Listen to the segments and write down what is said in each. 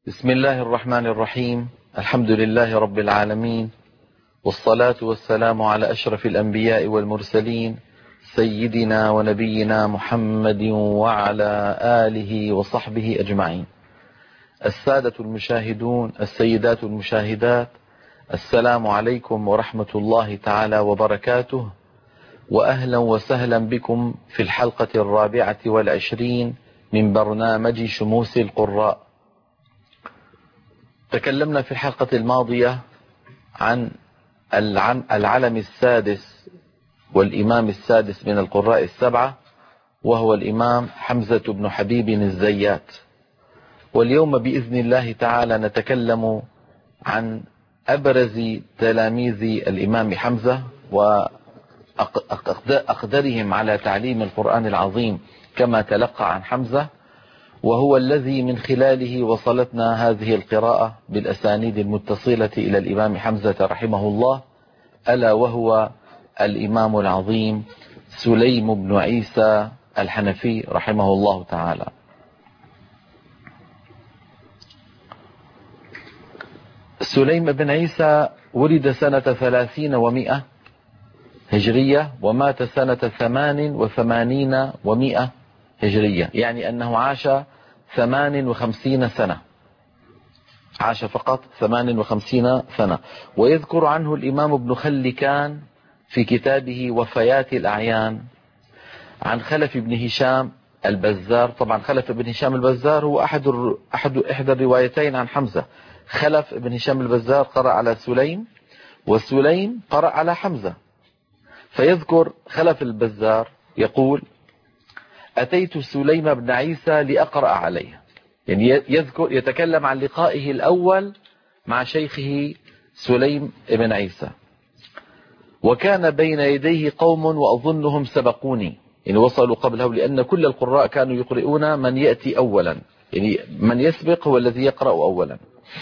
بسم الله الرحمن الرحيم. الحمد لله رب العالمين، والصلاة والسلام على أشرف الأنبياء والمرسلين سيدنا ونبينا محمد وعلى آله وصحبه أجمعين. السادة المشاهدون، السيدات المشاهدات، السلام عليكم ورحمة الله تعالى وبركاته، وأهلا وسهلا بكم في الحلقة 24 من برنامج شموس القراء. تكلمنا في الحلقة الماضية عن العلم السادس والإمام السادس من القراء السبعة، وهو الإمام حمزة بن حبيب الزيات. واليوم بإذن الله تعالى نتكلم عن أبرز تلاميذ الإمام حمزة وأقدرهم على تعليم القرآن العظيم كما تلقى عن حمزة، وهو الذي من خلاله وصلتنا هذه القراءة بالأسانيد المتصلة إلى الإمام حمزة رحمه الله، ألا وهو الإمام العظيم سليم بن عيسى الحنفي رحمه الله تعالى. سليم بن عيسى ولد سنة 30 و100 هجرية، ومات سنة 88 و100 هجرية، يعني أنه عاش 58 سنة، عاش فقط 58 سنة. ويذكر عنه الإمام ابن خلكان في كتابه وفيات الأعيان عن خلف بن هشام البزار. طبعا خلف بن هشام البزار هو إحدى الروايتين عن حمزة. خلف بن هشام البزار قرأ على سليم، وسليم قرأ على حمزة. فيذكر خلف البزار يقول: أتيت سليم بن عيسى لأقرأ عليه، يعني يتكلم عن لقائه الأول مع شيخه سليم بن عيسى. وكان بين يديه قوم وأظنهم سبقوني، يعني وصلوا قبله، لأن كل القراء كانوا يقرؤون من يأتي أولا، يعني من يسبق هو الذي يقرأ أولا.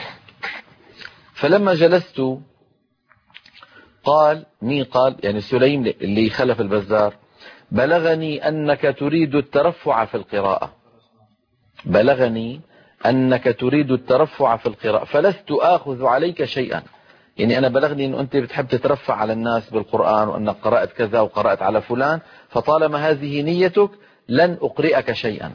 فلما جلست قال يعني سليم اللي خلف البزار: بلغني أنك تريد الترفع في القراءة، بلغني أنك تريد الترفع في القراءة فلست آخذ عليك شيئا. يعني أنا بلغني أن أنت بتحب تترفع على الناس بالقرآن، وأنك قرأت كذا وقرأت على فلان، فطالما هذه نيتك لن أقرئك شيئا.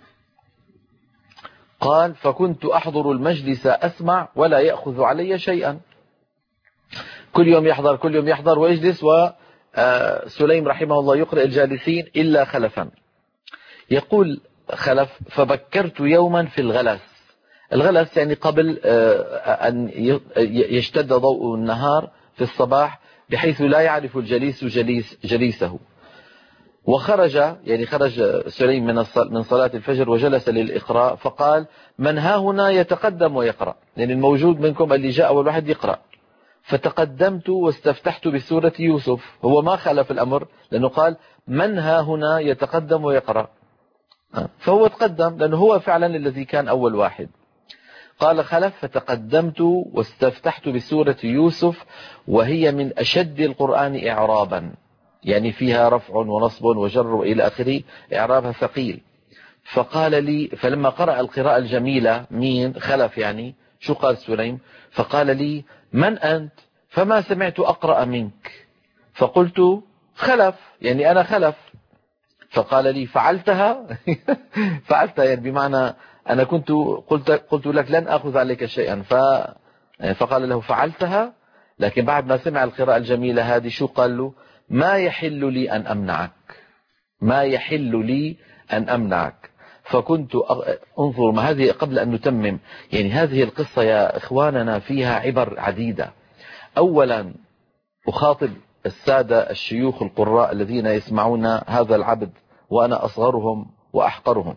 قال: فكنت أحضر المجلس أسمع ولا يأخذ علي شيئا. كل يوم يحضر ويجلس، وسليم رحمه الله يقرأ الجالسين إلا خلفا. يقول خلف: فبكرت يوما في الغلس يعني قبل أن يشتد ضوء النهار في الصباح، بحيث لا يعرف الجليس جليسه. وخرج سليم من صلاة الفجر وجلس للإقراء، فقال: من ها هنا يتقدم ويقرأ، يعني الموجود منكم اللي جاء أول واحد يقرأ. فتقدمت واستفتحت بسورة يوسف. هو ما خالف الأمر، لأنه قال: من ها هنا يتقدم ويقرأ، فهو تقدم لأنه هو فعلا الذي كان أول واحد. قال خلف: فتقدمت واستفتحت بسورة يوسف، وهي من أشد القرآن إعرابا، يعني فيها رفع ونصب وجر وإلى آخره، إعرابها ثقيل. فقال لي، فلما قرأ القراءة الجميلة، مين؟ خلف يعني. شو قال سليم؟ فقال لي: من أنت؟ فما سمعت أقرأ منك. فقلت: خلف، يعني أنا خلف. فقال لي: فعلتها؟ فعلتها يعني بمعنى أنا قلت لك لن أخذ عليك شيئا. فقال له: فعلتها؟ لكن بعد ما سمع القراءة الجميلة هذه شو قال له؟ ما يحل لي أن أمنعك، ما يحل لي أن أمنعك. فكنت انظر، ما هذه قبل أن نتمم، يعني هذه القصة يا إخواننا فيها عبر عديدة. أولا أخاطب السادة الشيوخ القراء الذين يسمعون هذا العبد، وأنا أصغرهم وأحقرهم.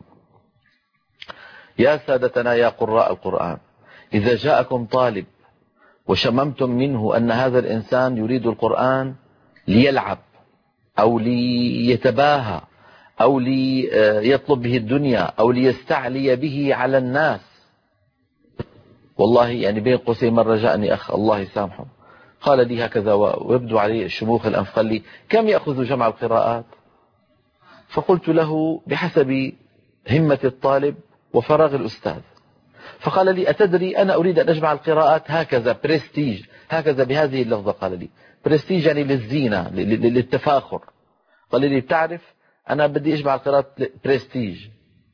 يا سادتنا يا قراء القرآن، إذا جاءكم طالب وشممتم منه أن هذا الإنسان يريد القرآن ليلعب أو ليتباهى أو ليطلب به الدنيا أو ليستعلي به على الناس، والله يعني بين قوسين مرة جاءني أخ الله يسامحه قال لي هكذا ويبدو عليه شموخ الأنف، قال لي: كم يأخذ جمع القراءات؟ فقلت له: بحسب همة الطالب وفراغ الأستاذ. فقال لي أتدري أنا أريد أن أجمع القراءات هكذا برستيج، هكذا بهذه اللفظة. قال لي برستيج يعني للزينة للتفاخر. قال لي بتعرف أنا بدي أجمع القراءات برستيج.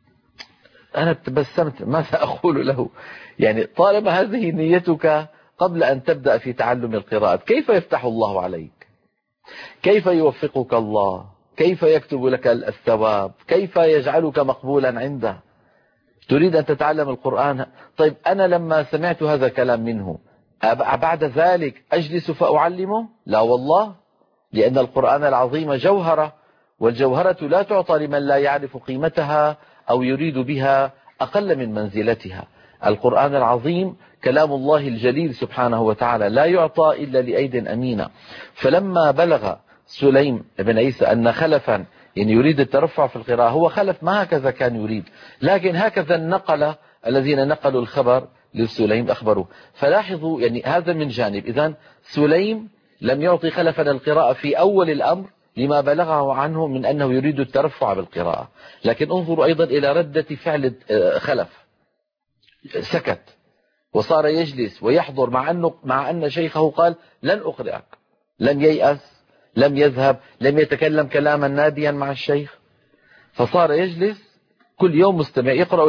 أنا تبسمت، ماذا أقول له؟ يعني طالما هذه نيتك قبل أن تبدأ في تعلم القراءات، كيف يفتح الله عليك؟ كيف يوفقك الله؟ كيف يكتب لك الثواب؟ كيف يجعلك مقبولا عنده؟ تريد أن تتعلم القرآن. طيب أنا لما سمعت هذا الكلام منه بعد ذلك أجلس فأعلمه؟ لا والله، لأن القرآن العظيم جوهرة، والجوهرة لا تعطى لمن لا يعرف قيمتها أو يريد بها أقل من منزلتها. القرآن العظيم كلام الله الجليل سبحانه وتعالى، لا يعطى إلا لأيد أمينة. فلما بلغ سليم بن عيسى أن خلفا يعني يريد الترفع في القراءة، هو خلف ما هكذا كان يريد، لكن هكذا النقل الذين نقلوا الخبر لسليم أخبروه. فلاحظوا يعني هذا من جانب. إذن سليم لم يعطي خلفا القراءة في أول الأمر لما بلغه عنه من أنه يريد الترفع بالقراءة، لكن انظروا أيضا إلى ردة فعل خلف. سكت وصار يجلس ويحضر مع أن شيخه قال لن أقرئك. لم ييأس، لم يذهب، لم يتكلم كلاما ناديا مع الشيخ، فصار يجلس كل يوم مستمع. يقرأ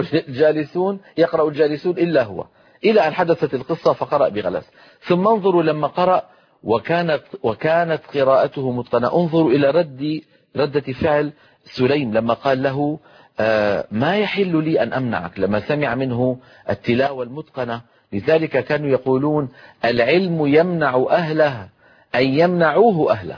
الجالسون إلا هو، إلى أن حدثت القصة فقرأ بغلس. ثم انظروا لما قرأ وكانت قراءته متقنة. انظروا إلى ردة فعل سليم لما قال له ما يحل لي أن أمنعك، لما سمع منه التلاوة المتقنة. لذلك كانوا يقولون العلم يمنع أهله أن يمنعوه أهله.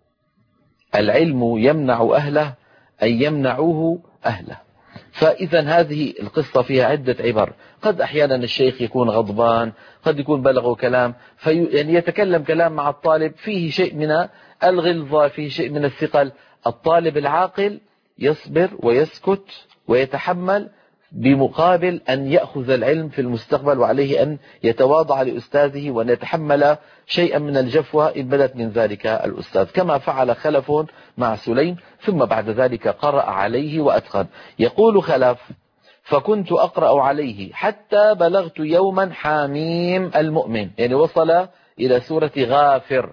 العلم يمنع أهله أن يمنعوه أهله. فإذا هذه القصة فيها عدة عبر. قد أحيانا الشيخ يكون غضبان، قد يكون بلغه كلام يعني يتكلم كلام مع الطالب فيه شيء من الغلظة، فيه شيء من الثقل. الطالب العاقل يصبر ويسكت ويتحمل بمقابل أن يأخذ العلم في المستقبل، وعليه أن يتواضع لأستاذه وأن يتحمل شيئا من الجفوة إن بدت من ذلك الأستاذ، كما فعل خلف مع سليم. ثم بعد ذلك قرأ عليه وأتقن. يقول خلف فكنت أقرأ عليه حتى بلغت يوما حاميم المؤمن، يعني وصل إلى سورة غافر.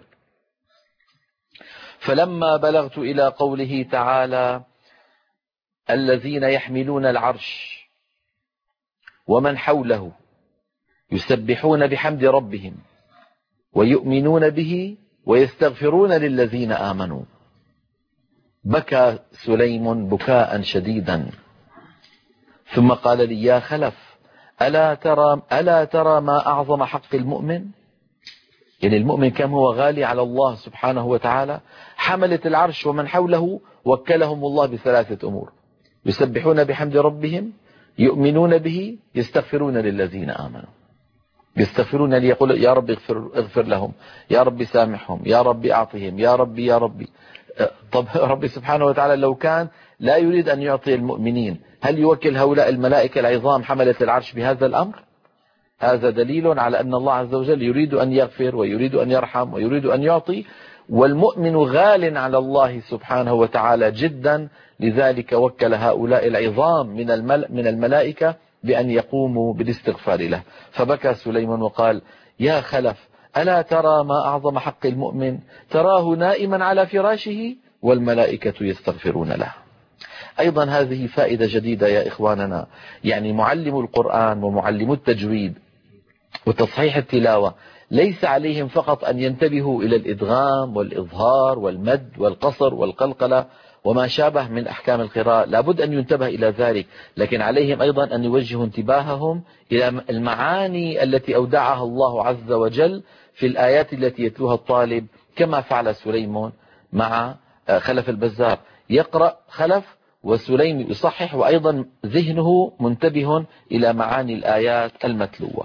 فلما بلغت إلى قوله تعالى الذين يحملون العرش ومن حوله يسبحون بحمد ربهم ويؤمنون به ويستغفرون للذين آمنوا، بكى سليم بكاء شديدا، ثم قال لي يا خلف ألا ترى ما أعظم حق المؤمن؟ يعني المؤمن كم هو غالي على الله سبحانه وتعالى. حملة العرش ومن حوله وكلهم الله بثلاثة أمور: يسبحون بحمد ربهم، يؤمنون به، يستغفرون للذين آمنوا. يستغفرون ليقول يا رب اغفر لهم، يا رب سامحهم، يا رب أعطهم، يا ربي يا ربي. طب ربي سبحانه وتعالى لو كان لا يريد أن يعطي المؤمنين، هل يوكل هؤلاء الملائكة العظام حملة العرش بهذا الأمر؟ هذا دليل على أن الله عز وجل يريد أن يغفر ويريد أن يرحم ويريد أن يعطي، والمؤمن غال على الله سبحانه وتعالى جدا. لذلك وكل هؤلاء العظام من الملائكة بأن يقوموا بالاستغفار له. فبكى سليمان وقال يا خلف ألا ترى ما أعظم حق المؤمن؟ تراه نائما على فراشه والملائكة يستغفرون له. أيضا هذه فائدة جديدة يا إخواننا، يعني معلم القرآن ومعلم التجويد وتصحيح التلاوة ليس عليهم فقط أن ينتبهوا إلى الإدغام والإظهار والمد والقصر والقلقلة وما شابه من أحكام القراءة، لابد أن ينتبه إلى ذلك، لكن عليهم أيضا أن يوجهوا انتباههم إلى المعاني التي أودعها الله عز وجل في الآيات التي يتلوها الطالب، كما فعل سليمان مع خلف البزار. يقرأ خلف وسليم يصحح، وأيضا ذهنه منتبه إلى معاني الآيات المتلوة.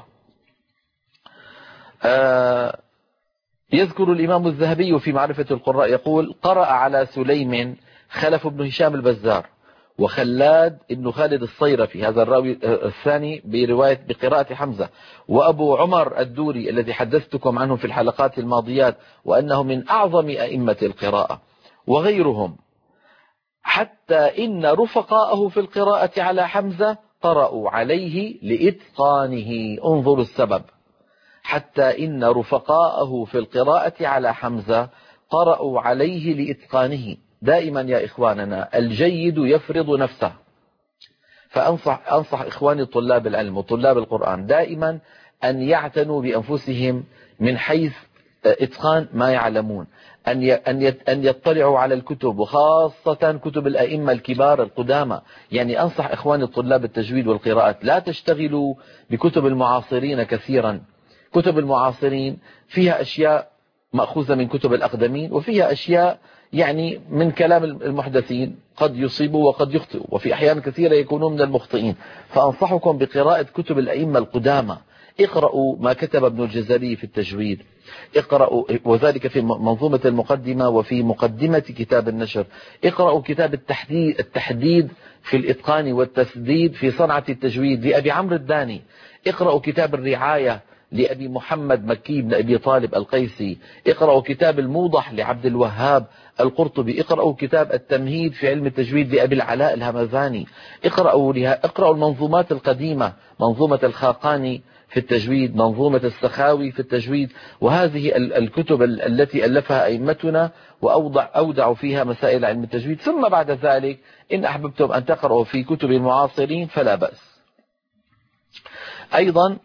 يذكر الإمام الذهبي في معرفة القراء يقول قرأ على سليم خلف بن هشام البزار وخلاد بن خالد الصيرفي، هذا الراوي الثاني بقراءة حمزة، وأبو عمر الدوري الذي حدثتكم عنه في الحلقات الماضيات وأنه من أعظم أئمة القراءة، وغيرهم، حتى إن رفقاءه في القراءة على حمزة قرأوا عليه لإتقانه. انظروا السبب. حتى إن رفقاءه في القراءة على حمزة قرأوا عليه لإتقانه. دائما يا إخواننا الجيد يفرض نفسه. فأنصح إخواني طلاب العلم وطلاب القرآن دائما أن يعتنوا بأنفسهم من حيث إتقان ما يعلمون، أن يطلعوا على الكتب، وخاصة كتب الأئمة الكبار القدامى. يعني أنصح إخواني الطلاب التجويد والقراءات لا تشتغلوا بكتب المعاصرين كثيرا. كتب المعاصرين فيها أشياء مأخوذة من كتب الأقدمين، وفيها أشياء يعني من كلام المحدثين، قد يصيبوا وقد يخطئوا، وفي أحيان كثيرة يكونون من المخطئين. فأنصحكم بقراءة كتب الأئمة القدامى. اقرأوا ما كتب ابن الجزري في التجويد، اقرأوا وذلك في منظومة المقدمة وفي مقدمة كتاب النشر. اقرأوا كتاب التحديد في الإتقان والتسديد في صنعة التجويد لأبي عمرو الداني. اقرأوا كتاب الرعاية لأبي محمد مكي بن أبي طالب القيسي. اقرأوا كتاب الموضح لعبد الوهاب القرطبي. اقرأوا كتاب التمهيد في علم التجويد لأبي العلاء الهمذاني. اقرأوا المنظومات القديمة، منظومة الخاقاني في التجويد، منظومة السخاوي في التجويد، وهذه الكتب التي ألفها أئمتنا وأودعوا فيها مسائل علم التجويد. ثم بعد ذلك إن أحببتم أن تقرأوا في كتب المعاصرين فلا بأس. أيضا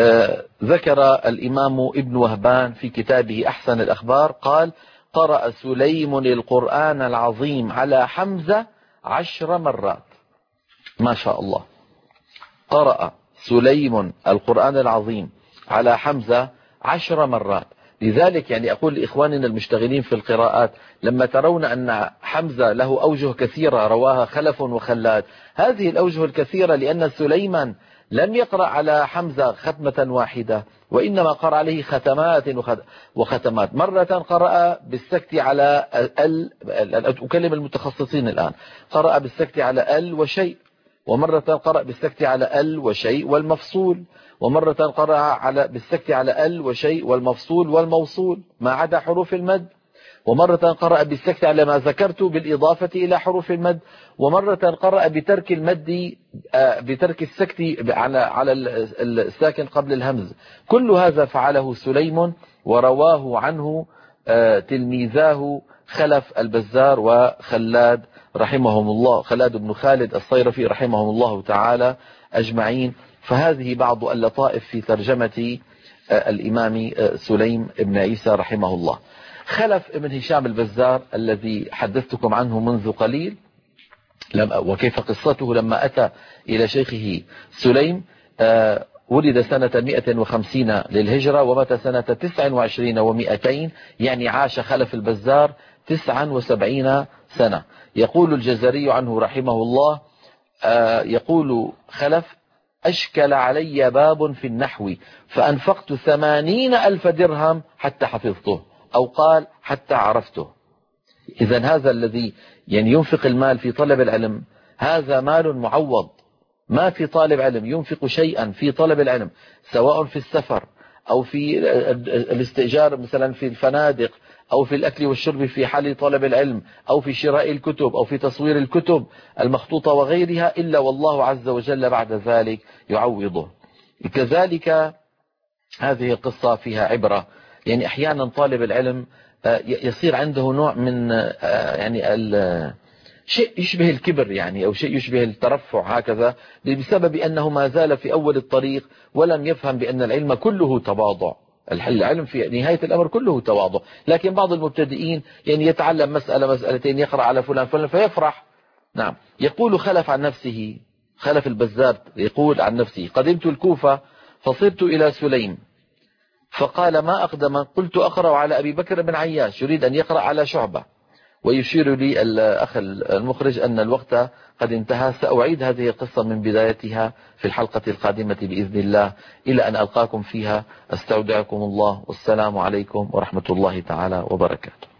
ذكر الإمام ابن وهبان في كتابه أحسن الأخبار قال: قرأ سليم القرآن العظيم على حمزة 10 مرات. ما شاء الله. قرأ سليم القرآن العظيم على حمزة 10 مرات. لذلك يعني أقول لإخواننا المشتغلين في القراءات، لما ترون أن حمزة له أوجه كثيرة رواها خلف وخلاد، هذه الأوجه الكثيرة لأن سليمان لم يقرأ على حمزة ختمة واحدة، وإنما قرأ عليه ختمات وختمات. مرة قرأ بالسكت على أكلم المتخصصين الآن، قرأ بالسكت على وشيء، ومرة قرأ بالسكت على وشيء والمفصول، ومرة قرأ بالسكت على وشيء والمفصول والموصول ما عدا حروف المد، ومرة قرأ بالسكت على ما ذكرت بالإضافة إلى حروف المد، ومرة قرأ بترك المد بترك السكت على الساكن قبل الهمز. كل هذا فعله سليم، ورواه عنه تلميذاه خلف البزار وخلاد رحمهم الله، خلاد بن خالد الصيرفي رحمهم الله تعالى أجمعين. فهذه بعض اللطائف في ترجمة الإمام سليم بن عيسى رحمه الله. خلف ابن هشام البزار الذي حدثتكم عنه منذ قليل وكيف قصته لما أتى إلى شيخه سليم، ولد سنة 150 للهجرة ومات سنة 29 و200، يعني عاش خلف البزار 79 سنة. يقول الجزري عنه رحمه الله، يقول خلف: أشكل علي باب في النحو فأنفقت 80,000 درهم حتى حفظته، أو قال حتى عرفته. إذا هذا الذي يعني ينفق المال في طلب العلم هذا مال معوض. ما في طالب علم ينفق شيئا في طلب العلم، سواء في السفر أو في الاستئجار مثلا في الفنادق، أو في الأكل والشرب في حال طلب العلم، أو في شراء الكتب، أو في تصوير الكتب المخطوطة وغيرها، إلا والله عز وجل بعد ذلك يعوضه. كذلك هذه القصة فيها عبرة. يعني أحيانا طالب العلم يصير عنده نوع من يعني شيء يشبه الكبر، يعني أو شيء يشبه الترفع هكذا، بسبب أنه ما زال في أول الطريق ولم يفهم بأن العلم كله تواضع. العلم في نهاية الأمر كله تواضع. لكن بعض المبتدئين يعني يتعلم مسألة مسألتين، يقرأ على فلان فلان فيفرح. نعم. يقول خلف عن نفسه، خلف البزار يقول عن نفسه: قدمت الكوفة فصرت إلى سليم فقال: ما أقدم؟ قلت: أقرأ على أبي بكر بن عياش، يريد أن يقرأ على شعبة. ويشير لي الأخ المخرج أن الوقت قد انتهى. سأعيد هذه القصة من بدايتها في الحلقة القادمة بإذن الله. إلى أن ألقاكم فيها أستودعكم الله، والسلام عليكم ورحمة الله تعالى وبركاته.